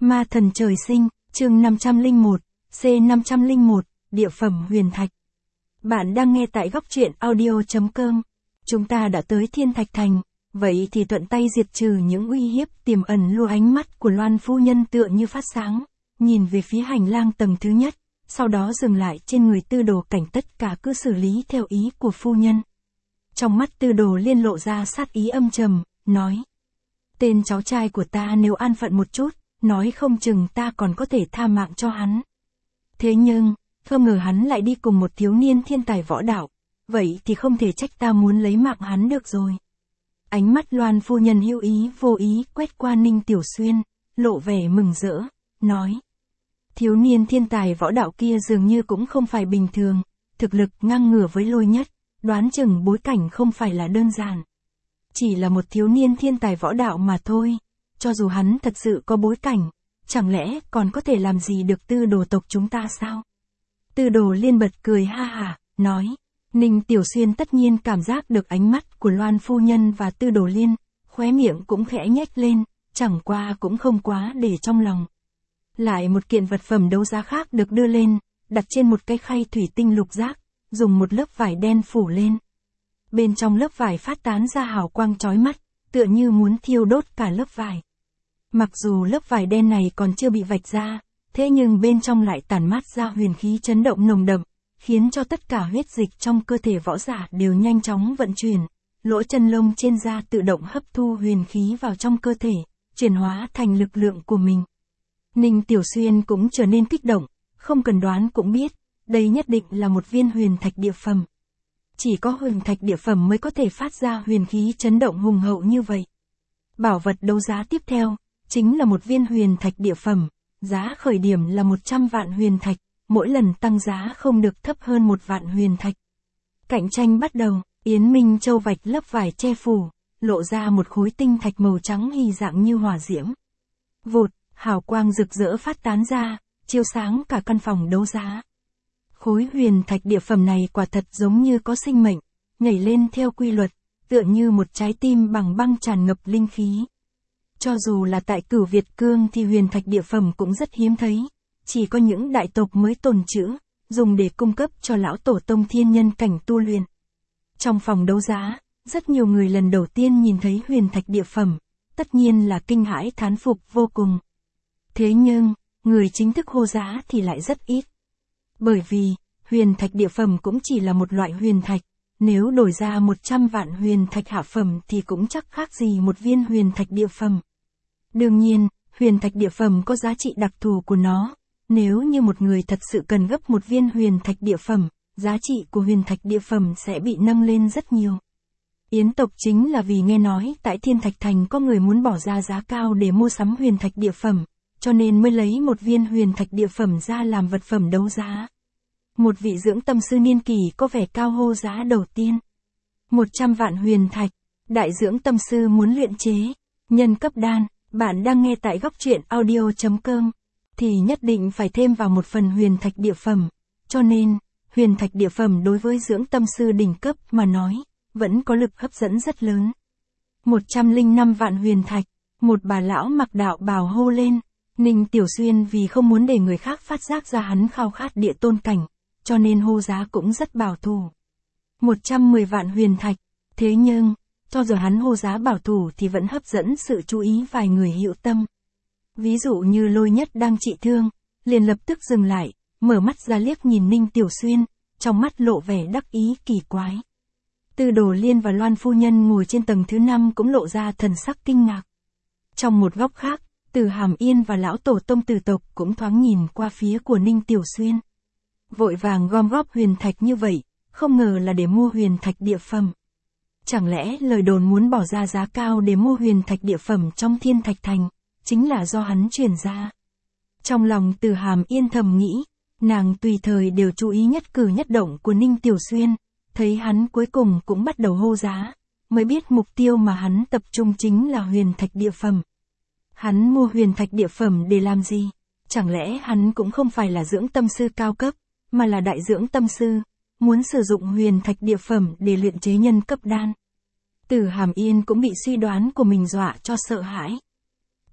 Ma thần trời sinh, chương 501, C501, địa phẩm huyền thạch. Bạn đang nghe tại góc truyện audio.com. Chúng ta đã tới Thiên Thạch Thành, vậy thì thuận tay diệt trừ những uy hiếp tiềm ẩn luôn. Ánh mắt của Loan phu nhân tựa như phát sáng, nhìn về phía hành lang tầng thứ nhất, sau đó dừng lại trên người Tư Đồ Cảnh. Tất cả cứ xử lý theo ý của phu nhân. Trong mắt Tư Đồ Liên lộ ra sát ý âm trầm, nói: tên cháu trai của ta nếu an phận một chút, nói không chừng ta còn có thể tha mạng cho hắn. Thế nhưng, không ngờ hắn lại đi cùng một thiếu niên thiên tài võ đạo, vậy thì không thể trách ta muốn lấy mạng hắn được rồi. Ánh mắt Loan phu nhân hữu ý vô ý quét qua Ninh Tiểu Xuyên, lộ vẻ mừng rỡ, nói: thiếu niên thiên tài võ đạo kia dường như cũng không phải bình thường, thực lực ngang ngửa với Lôi Nhất, đoán chừng bối cảnh không phải là đơn giản. Chỉ là một thiếu niên thiên tài võ đạo mà thôi, cho dù hắn thật sự có bối cảnh, chẳng lẽ còn có thể làm gì được Tư Đồ tộc chúng ta sao? Tư Đồ Liên bật cười ha hả, nói. Ninh Tiểu Xuyên tất nhiên cảm giác được ánh mắt của Loan phu nhân và Tư Đồ Liên, khóe miệng cũng khẽ nhếch lên, chẳng qua cũng không quá để trong lòng. Lại một kiện vật phẩm đấu giá khác được đưa lên, đặt trên một cái khay thủy tinh lục giác, dùng một lớp vải đen phủ lên. Bên trong lớp vải phát tán ra hào quang chói mắt, tựa như muốn thiêu đốt cả lớp vải. Mặc dù lớp vải đen này còn chưa bị vạch ra, thế nhưng bên trong lại tản mát ra huyền khí chấn động nồng đậm, khiến cho tất cả huyết dịch trong cơ thể võ giả đều nhanh chóng vận chuyển, lỗ chân lông trên da tự động hấp thu huyền khí vào trong cơ thể, chuyển hóa thành lực lượng của mình. Ninh Tiểu Xuyên cũng trở nên kích động, không cần đoán cũng biết, đây nhất định là một viên huyền thạch địa phẩm. Chỉ có huyền thạch địa phẩm mới có thể phát ra huyền khí chấn động hùng hậu như vậy. Bảo vật đấu giá tiếp theo, chính là một viên huyền thạch địa phẩm, giá khởi điểm là 100 vạn huyền thạch, mỗi lần tăng giá không được thấp hơn 1 vạn huyền thạch. Cạnh tranh bắt đầu, Yến Minh Châu vạch lớp vải che phủ, lộ ra một khối tinh thạch màu trắng hy dạng như hỏa diễm. Vụt, hào quang rực rỡ phát tán ra, chiếu sáng cả căn phòng đấu giá. Khối huyền thạch địa phẩm này quả thật giống như có sinh mệnh, nhảy lên theo quy luật, tựa như một trái tim bằng băng tràn ngập linh khí. Cho dù là tại Cửu Việt Cương thì huyền thạch địa phẩm cũng rất hiếm thấy, chỉ có những đại tộc mới tồn trữ, dùng để cung cấp cho lão tổ tông thiên nhân cảnh tu luyện. Trong phòng đấu giá, rất nhiều người lần đầu tiên nhìn thấy huyền thạch địa phẩm, tất nhiên là kinh hãi thán phục vô cùng. Thế nhưng, người chính thức hô giá thì lại rất ít. Bởi vì, huyền thạch địa phẩm cũng chỉ là một loại huyền thạch, nếu đổi ra 100 vạn huyền thạch hạ phẩm thì cũng chắc khác gì một viên huyền thạch địa phẩm. Đương nhiên, huyền thạch địa phẩm có giá trị đặc thù của nó, nếu như một người thật sự cần gấp một viên huyền thạch địa phẩm, giá trị của huyền thạch địa phẩm sẽ bị nâng lên rất nhiều. Yến tộc chính là vì nghe nói tại Thiên Thạch Thành có người muốn bỏ ra giá cao để mua sắm huyền thạch địa phẩm, cho nên mới lấy một viên huyền thạch địa phẩm ra làm vật phẩm đấu giá. Một vị dưỡng tâm sư niên kỷ có vẻ cao hô giá đầu tiên. 100 vạn huyền thạch, đại dưỡng tâm sư muốn luyện chế nhân cấp đan. Bạn đang nghe tại góc truyện audio.com, thì nhất định phải thêm vào một phần huyền thạch địa phẩm, cho nên, huyền thạch địa phẩm đối với dưỡng tâm sư đỉnh cấp mà nói, vẫn có lực hấp dẫn rất lớn. 105 vạn huyền thạch, một bà lão mặc đạo bào hô lên. Ninh Tiểu Xuyên vì không muốn để người khác phát giác ra hắn khao khát địa tôn cảnh, cho nên hô giá cũng rất bảo thủ. 110 vạn huyền thạch, thế nhưng, cho dù hắn hô giá bảo thủ thì vẫn hấp dẫn sự chú ý vài người hữu tâm. Ví dụ như Lôi Nhất đang trị thương, liền lập tức dừng lại, mở mắt ra liếc nhìn Ninh Tiểu Xuyên, trong mắt lộ vẻ đắc ý kỳ quái. Tư Đồ Liên và Loan phu nhân ngồi trên tầng thứ 5 cũng lộ ra thần sắc kinh ngạc. Trong một góc khác, Từ Hàm Yên và lão tổ tông Từ tộc cũng thoáng nhìn qua phía của Ninh Tiểu Xuyên. Vội vàng gom góp huyền thạch như vậy, không ngờ là để mua huyền thạch địa phẩm. Chẳng lẽ lời đồn muốn bỏ ra giá cao để mua huyền thạch địa phẩm trong Thiên Thạch Thành, chính là do hắn truyền ra. Trong lòng Từ Hàm Yên thầm nghĩ, nàng tùy thời đều chú ý nhất cử nhất động của Ninh Tiểu Xuyên, thấy hắn cuối cùng cũng bắt đầu hô giá, mới biết mục tiêu mà hắn tập trung chính là huyền thạch địa phẩm. Hắn mua huyền thạch địa phẩm để làm gì? Chẳng lẽ hắn cũng không phải là dưỡng tâm sư cao cấp, mà là đại dưỡng tâm sư, muốn sử dụng huyền thạch địa phẩm để luyện chế nhân cấp đan? Từ Hàm Yên cũng bị suy đoán của mình dọa cho sợ hãi.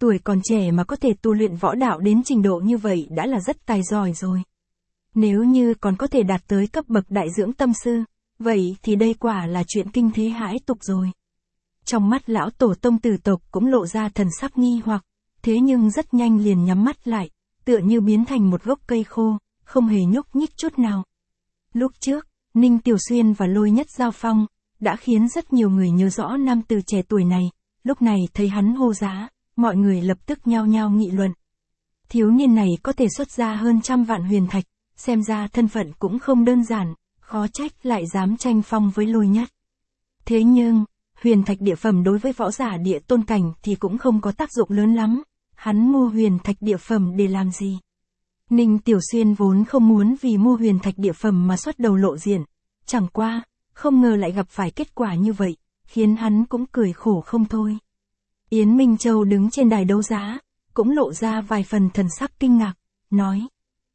tuổi còn trẻ mà có thể tu luyện võ đạo đến trình độ như vậy đã là rất tài giỏi rồi. Nếu như còn có thể đạt tới cấp bậc đại dưỡng tâm sư, vậy thì đây quả là chuyện kinh thế hãi tục rồi. Trong mắt lão tổ tông Tử tộc cũng lộ ra thần sắc nghi hoặc, thế nhưng rất nhanh liền nhắm mắt lại, tựa như biến thành một gốc cây khô, không hề nhúc nhích chút nào. Lúc trước, Ninh Tiểu Xuyên và Lôi Nhất giao phong, đã khiến rất nhiều người nhớ rõ nam tử trẻ tuổi này, lúc này thấy hắn hô giá, mọi người lập tức nhao nhao nghị luận. Thiếu niên này có thể xuất ra hơn 100 vạn huyền thạch, xem ra thân phận cũng không đơn giản, khó trách lại dám tranh phong với Lôi Nhất. Thế nhưng, huyền thạch địa phẩm đối với võ giả địa tôn cảnh thì cũng không có tác dụng lớn lắm, hắn mua huyền thạch địa phẩm để làm gì? Ninh Tiểu Xuyên vốn không muốn vì mua huyền thạch địa phẩm mà xuất đầu lộ diện, chẳng qua, không ngờ lại gặp phải kết quả như vậy, khiến hắn cũng cười khổ không thôi. Yến Minh Châu đứng trên đài đấu giá, cũng lộ ra vài phần thần sắc kinh ngạc, nói.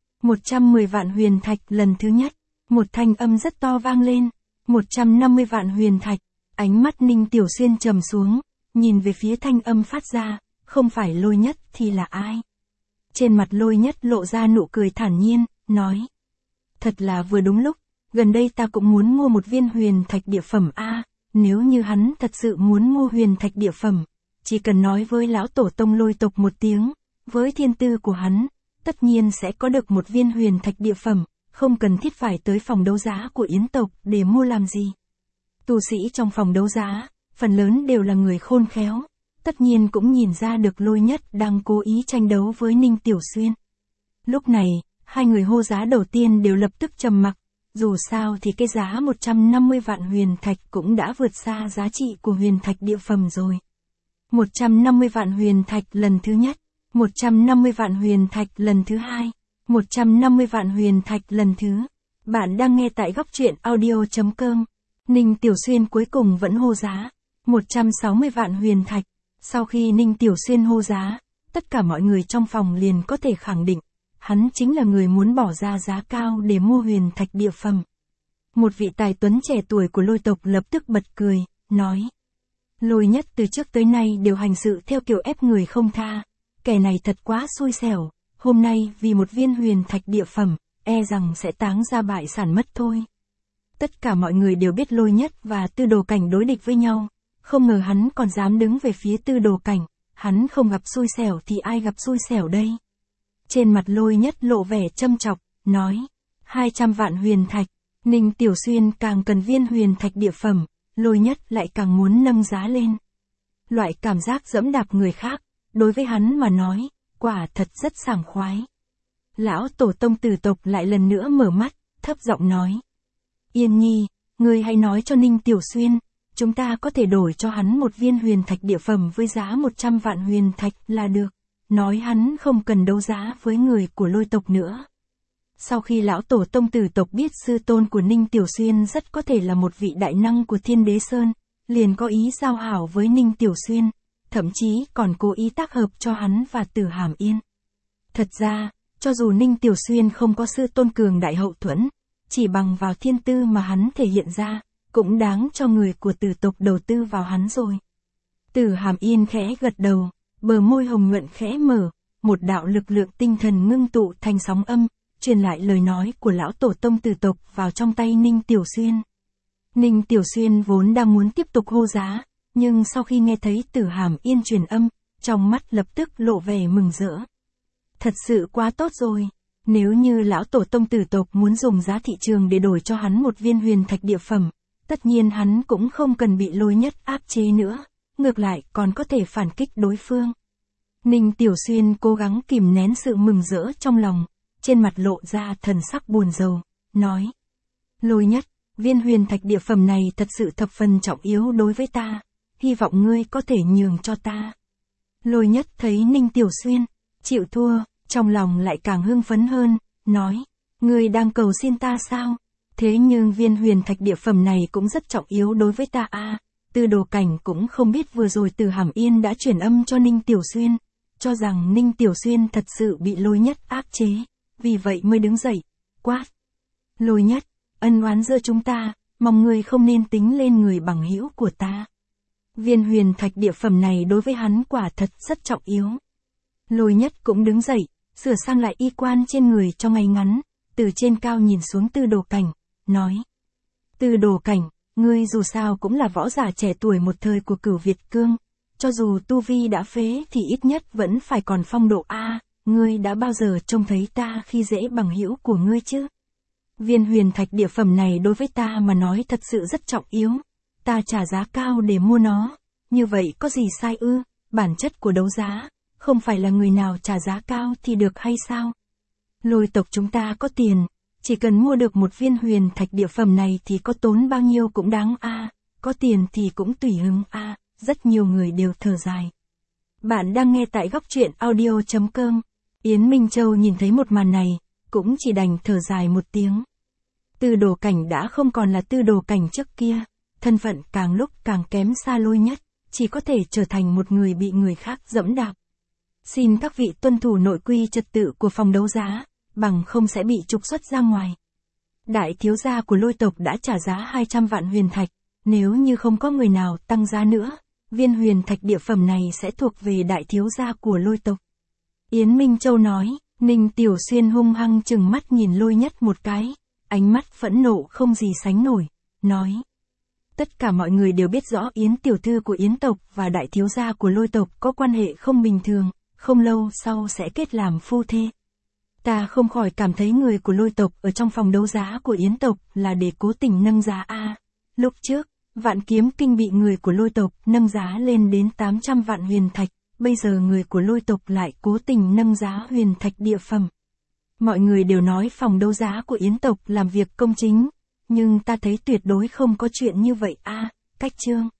110 vạn huyền thạch lần thứ nhất, một thanh âm rất to vang lên, 150 vạn huyền thạch, ánh mắt Ninh Tiểu Xuyên trầm xuống, nhìn về phía thanh âm phát ra, không phải Lôi Nhất thì là ai? Trên mặt Lôi Nhất lộ ra nụ cười thản nhiên, nói. Thật là vừa đúng lúc, gần đây ta cũng muốn mua một viên huyền thạch địa phẩm a. Nếu như hắn thật sự muốn mua huyền thạch địa phẩm, chỉ cần nói với lão tổ tông Lôi tộc một tiếng, với thiên tư của hắn, tất nhiên sẽ có được một viên huyền thạch địa phẩm, không cần thiết phải tới phòng đấu giá của Yến tộc để mua làm gì. Tu sĩ trong phòng đấu giá, phần lớn đều là người khôn khéo, tất nhiên cũng nhìn ra được Lôi Nhất đang cố ý tranh đấu với Ninh Tiểu Xuyên. Lúc này, hai người hô giá đầu tiên đều lập tức trầm mặc, dù sao thì cái giá 150 vạn huyền thạch cũng đã vượt xa giá trị của huyền thạch địa phẩm rồi. 150 vạn huyền thạch lần thứ nhất, 150 vạn huyền thạch lần thứ hai, 150 vạn huyền thạch lần thứ. Bạn đang nghe tại góc truyện audio.com. Ninh Tiểu Xuyên cuối cùng vẫn hô giá, 160 vạn huyền thạch. Sau khi Ninh Tiểu Xuyên hô giá, tất cả mọi người trong phòng liền có thể khẳng định, hắn chính là người muốn bỏ ra giá cao để mua huyền thạch địa phẩm. Một vị tài tuấn trẻ tuổi của Lôi tộc lập tức bật cười, nói. Lôi Nhất từ trước tới nay đều hành sự theo kiểu ép người không tha, kẻ này thật quá xui xẻo, hôm nay vì một viên huyền thạch địa phẩm, e rằng sẽ táng ra bại sản mất thôi. Tất cả mọi người đều biết Lôi Nhất và Tư Đồ Cảnh đối địch với nhau, không ngờ hắn còn dám đứng về phía Tư Đồ Cảnh, hắn không gặp xui xẻo thì ai gặp xui xẻo đây? Trên mặt Lôi Nhất lộ vẻ châm chọc, nói, 200 vạn huyền thạch, Ninh Tiểu Xuyên càng cần viên huyền thạch địa phẩm, Lôi Nhất lại càng muốn nâng giá lên. Loại cảm giác giẫm đạp người khác, đối với hắn mà nói, quả thật rất sảng khoái. Lão tổ tông Tử tộc lại lần nữa mở mắt, thấp giọng nói. Yên Nhi, ngươi hãy nói cho Ninh Tiểu Xuyên, chúng ta có thể đổi cho hắn một viên huyền thạch địa phẩm với giá 100 vạn huyền thạch là được. Nói hắn không cần đấu giá với người của Lôi tộc nữa. Sau khi lão tổ tông Tử tộc biết sư tôn của Ninh Tiểu Xuyên rất có thể là một vị đại năng của Thiên Đế Sơn, liền có ý giao hảo với Ninh Tiểu Xuyên, thậm chí còn cố ý tác hợp cho hắn và Tử Hàm Yên. Thật ra, cho dù Ninh Tiểu Xuyên không có sư tôn cường đại hậu thuẫn, chỉ bằng vào thiên tư mà hắn thể hiện ra, cũng đáng cho người của Tử tộc đầu tư vào hắn rồi. Tử Hàm Yên khẽ gật đầu, bờ môi hồng nhuận khẽ mở, một đạo lực lượng tinh thần ngưng tụ thành sóng âm, truyền lại lời nói của lão tổ tông Tử tộc vào trong tay Ninh Tiểu Xuyên. Ninh Tiểu Xuyên vốn đang muốn tiếp tục hô giá, nhưng sau khi nghe thấy Tử Hàm Yên truyền âm, trong mắt lập tức lộ vẻ mừng rỡ. Thật sự quá tốt rồi, nếu như lão tổ tông Tử tộc muốn dùng giá thị trường để đổi cho hắn một viên huyền thạch địa phẩm, tất nhiên hắn cũng không cần bị Lôi Nhất áp chế nữa, ngược lại còn có thể phản kích đối phương. Ninh Tiểu Xuyên cố gắng kìm nén sự mừng rỡ trong lòng, trên mặt lộ ra thần sắc buồn rầu, nói. Lôi Nhất, viên huyền thạch địa phẩm này thật sự thập phần trọng yếu đối với ta, hy vọng ngươi có thể nhường cho ta. Lôi Nhất thấy Ninh Tiểu Xuyên chịu thua, trong lòng lại càng hưng phấn hơn, nói, ngươi đang cầu xin ta sao? Thế nhưng viên huyền thạch địa phẩm này cũng rất trọng yếu đối với ta a. Tư Đồ Cảnh cũng không biết vừa rồi Tử Hàm Yên đã truyền âm cho Ninh Tiểu Xuyên, cho rằng Ninh Tiểu Xuyên thật sự bị Lôi Nhất áp chế, vì vậy mới đứng dậy, quát. Lôi Nhất, ân oán giữa chúng ta, mong ngươi không nên tính lên người bằng hữu của ta. Viên huyền thạch địa phẩm này đối với hắn quả thật rất trọng yếu. Lôi Nhất cũng đứng dậy, sửa sang lại y quan trên người cho ngay ngắn, từ trên cao nhìn xuống Tư Đồ Cảnh, nói. Tư Đồ Cảnh, ngươi dù sao cũng là võ giả trẻ tuổi một thời của Cửu Việt Cương, cho dù tu vi đã phế thì ít nhất vẫn phải còn phong độ A, ngươi đã bao giờ trông thấy ta khi dễ bằng hữu của ngươi chứ? Viên huyền thạch địa phẩm này đối với ta mà nói thật sự rất trọng yếu, ta trả giá cao để mua nó, như vậy có gì sai ư? Bản chất của đấu giá, không phải là người nào trả giá cao thì được hay sao? Lôi tộc chúng ta có tiền, chỉ cần mua được một viên huyền thạch địa phẩm này thì có tốn bao nhiêu cũng đáng a, có tiền thì cũng tùy hứng a, rất nhiều người đều thở dài. Bạn đang nghe tại góc truyện audio.com. Yến Minh Châu nhìn thấy một màn này, cũng chỉ đành thở dài một tiếng. Tư Đồ Cảnh đã không còn là Tư Đồ Cảnh trước kia, thân phận càng lúc càng kém xa Lôi Nhất, chỉ có thể trở thành một người bị người khác dẫm đạp. Xin các vị tuân thủ nội quy trật tự của phòng đấu giá, bằng không sẽ bị trục xuất ra ngoài. Đại thiếu gia của Lôi tộc đã trả giá 200 vạn huyền thạch, nếu như không có người nào tăng giá nữa, viên huyền thạch địa phẩm này sẽ thuộc về đại thiếu gia của Lôi tộc. Yến Minh Châu nói. Ninh Tiểu Xuyên hung hăng chừng mắt nhìn Lôi Nhất một cái, ánh mắt phẫn nộ không gì sánh nổi, nói. Tất cả mọi người đều biết rõ Yến tiểu thư của Yến tộc và đại thiếu gia của Lôi tộc có quan hệ không bình thường, không lâu sau sẽ kết làm phu thê. Ta không khỏi cảm thấy người của Lôi tộc ở trong phòng đấu giá của Yến tộc là để cố tình nâng giá a. Lúc trước, Vạn Kiếm Kinh bị người của Lôi tộc nâng giá lên đến 800 vạn huyền thạch. Bây giờ người của Lôi tộc lại cố tình nâng giá huyền thạch địa phẩm. Mọi người đều nói phòng đấu giá của Yến tộc làm việc công chính, nhưng ta thấy tuyệt đối không có chuyện như vậy a. Cách chương